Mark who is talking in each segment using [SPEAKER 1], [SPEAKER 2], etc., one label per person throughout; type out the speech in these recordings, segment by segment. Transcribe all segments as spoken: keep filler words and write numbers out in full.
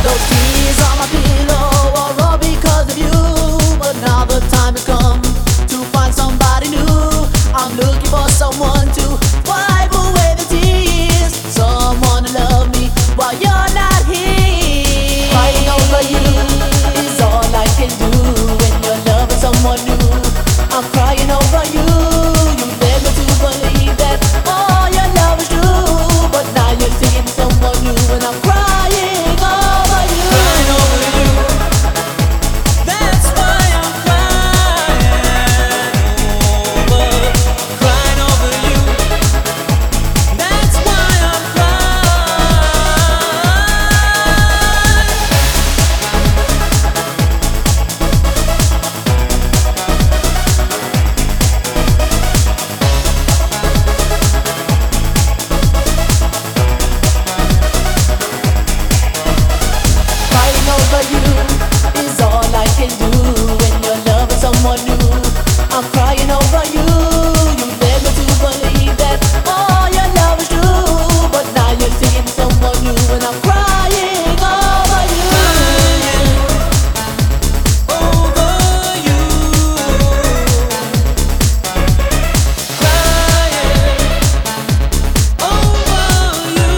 [SPEAKER 1] Those tears on my pillow are all because of you. But now the time has come to find somebody new. I'm looking for someone to wipe away the tears, someone to love me while you're not here. Crying over you is all I can do when you're loving someone new. I'm crying over you. You led me to believe that all your love is true, but now you're seeing someone new, and I'm crying over you.
[SPEAKER 2] Crying over you. That's why I'm crying over. Crying over you. That's why I'm
[SPEAKER 1] Crying over you is all I can do when you're loving someone new. I'm crying over you. You led me to believe that all your love is true, but now you're seeing someone new, and I'm crying over you.
[SPEAKER 2] over you. Crying over you.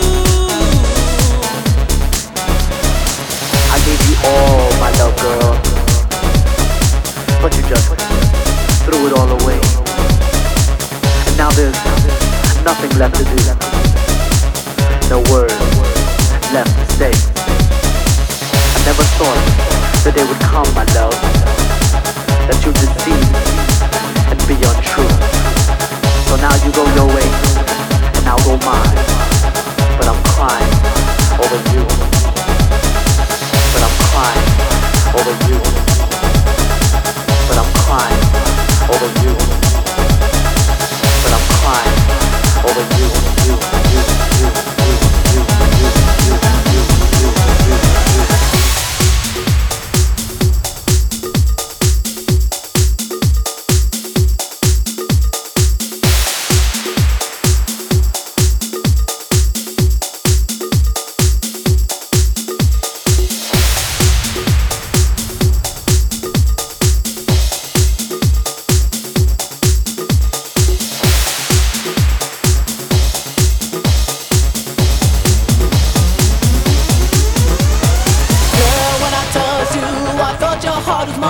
[SPEAKER 3] I gave you all my love, girl, but you just threw it all away. And now there's nothing left to do, no words left to say. I never thought the day would come, my love, that you'd deceive and be untrue. So now you go your way, and I'll go mine, but I'm crying over you. But I'm crying over you. But I'm crying over you. But I'm crying over you. You, you, you, you, you, you, you, you, you, you, you.
[SPEAKER 1] Girl, when I touched you, I thought your heart was mine.